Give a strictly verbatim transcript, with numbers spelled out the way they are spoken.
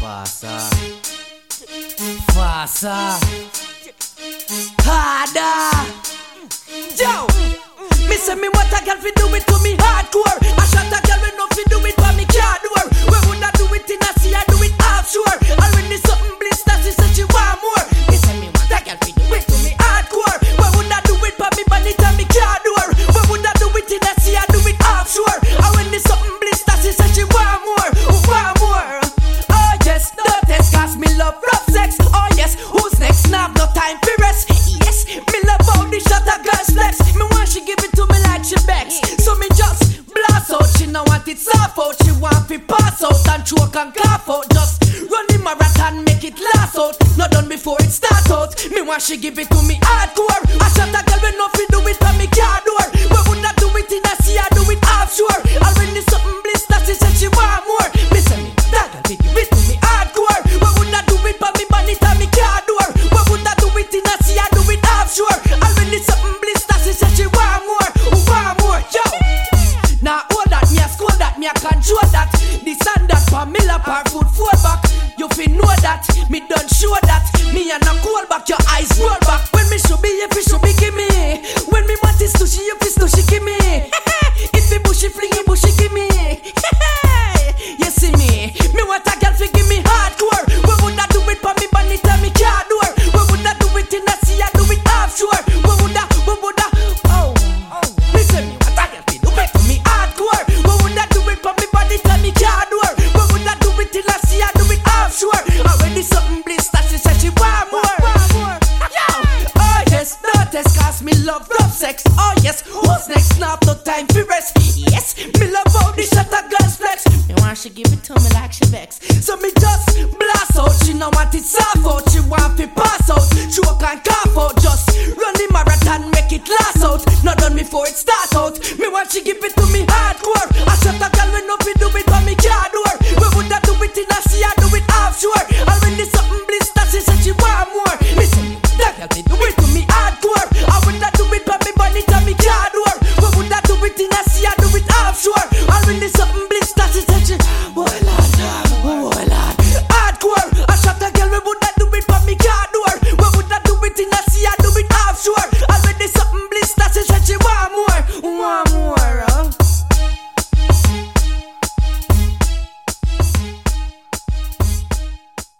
Faster, faster, harder. Yo, me say me what a girl fi do it to me hardcore. I shot a girl when no fi do it for me car door. Where would I do it in a sea? I do it offshore. Already something blister, she said she want more. Me say me what a girl fi do it to me hardcore. Where would I do it for me bonnet and me car door? Where would I do it in a sea? I do it offshore. Already something blister, she said she want more, want more. Oh yes, don't test 'cause me love rough sex. Oh yes, who's next? Now no time for rest. Yes, me love how the shot a girl's flex. Me want she give it to me like she begs. So me just blast out. She no want it soft out. She want fi pass out and choke and cough out. Just run the marathon, make it last out. Not done before it start out. Me want she give it to me hardcore. I shot a girl when no fi do it for me car door. Where would I do it in a sea? I do it offshore. Already something blister, she said she want more. Me say me that girl fi give it to me hardcore. Where would I do it for me bonnet and me car door? Where would I do it in a sea? I do it offshore. Already something blister, she said she want more, want more. Yo, now all that me a score that me a control that. This and that for me lap her foot fall back. You fi know that me done show that. Me and a call back your eyes roll back. When me should be, if you should be give me. When me want is sushi, if it's sushi give me. If it bushy flingy bushy give me. You see me, me want a girl fi give me hardcore. Where would I do it for me bonnet and me car door? Where would I do it in the sea? I do it offshore. Where would I, where would I? Oh, oh. Listen me, what a girl fi do it for me hardcore. Where would I do it for me bonnet and me car door? Where would I do it in the sea? I do it offshore. Already something blister, she said she want more. Yo, oh yes, don't test 'cause me love rough sex. Oh yes, who's next? Now no time for rest. Yes, me love how the shot a girl's flex. Me want she give it to me like she vex. So me just blast out. She no want it soft out. She want to pass out, choke and cough out. Just run the marathon, make it last out. Not done before it start out. Me want she give it to me hardcore. I shot a girl when no fi do it for me car door. Where would I do it in a sea? I do it offshore. Already something blister, she said she want more. Me say me that girl fi do it to me hardcore. I would not do it for me bonnet and me